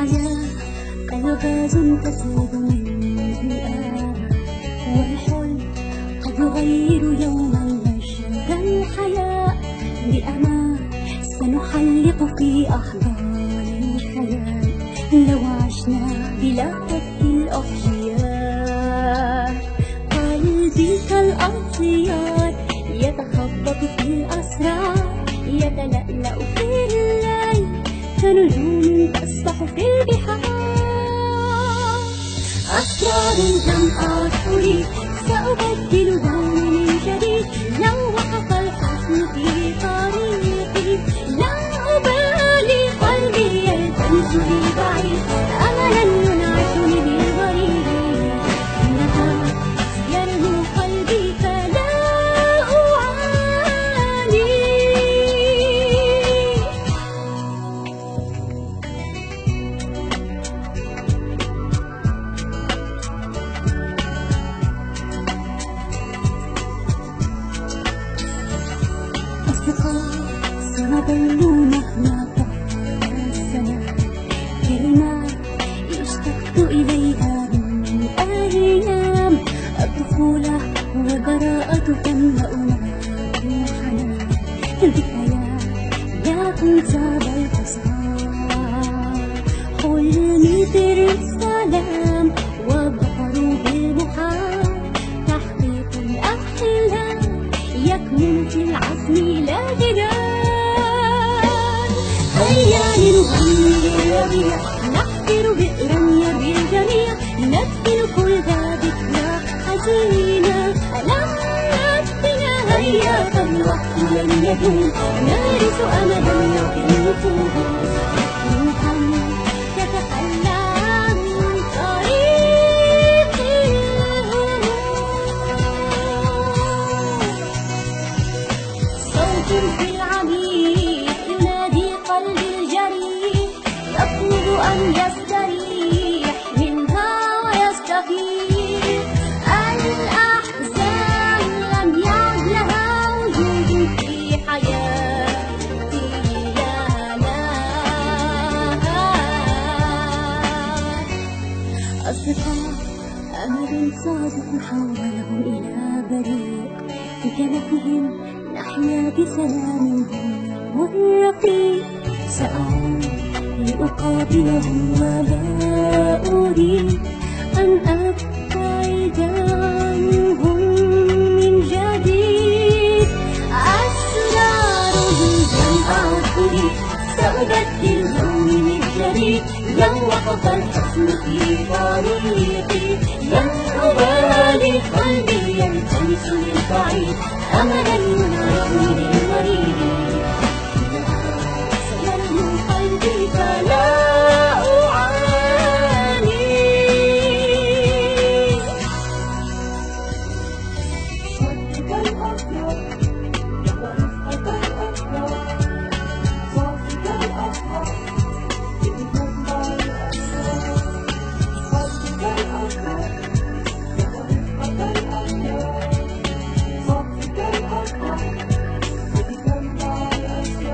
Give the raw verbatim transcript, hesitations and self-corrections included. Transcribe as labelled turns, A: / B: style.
A: الحياة ألغاز تسود منه الآراء، والحلم قد يغير يوما مجرى الحياة. بأمان سنحلق في أحضان الخيال لو عشنا بلا فك الأحجياء. قلبي كالأطيار يتخبط في الأسرار، يتلألأ في الليل كنجوم تسبح في البحار. أسرار جمعات أريد سأبدل لوني من جديد، لو وقف الحزن في طريقي لن أبالي، قلبي يلتمس لي بعيد أملا ينعشني بالغريب. إنها يرنو قلبي فلا أعاني. أصدقاء سنظل مهما طال الزمان، كلمات اشتقت إليها من أيام الطفولة والبراءة تملأنا بالحنان. ذكريات لا تنسى بل تصار، حلمي بالسلام والظفر بالمحال. تحقيق الأحلام يكمن في العزم لا جدال. هيا لنغني للربيع، نحفر بئرا يروي الجميع، ندفن كل ذا ذكرى حزينة ألم نفسنا. هيا فالوقت لن يدوم، نارس أمدا يوقي النفوس، روحا تتخلى عن طريق الهموم. صوت في العميق ينادي قلبي الجريح، يطلب أن يستريح منها ويستفيق. الأحزان لم يعد لها وجود في حياتي لا لا. أصدقاء أمل صادق حولهم إلى بريق، بكنفهم نحيا بسلام الدنيا والرفيق. سأعود لأقابلهم ولا أريد أن أبتعد عنهم من جديد. أسرارهم جمعات أريد سأبدل لوني من جديد، لو وقف الحزن في طريقي لن أبالي، قلبي يلتمس للبعيد أملا ينعشني بالغريب.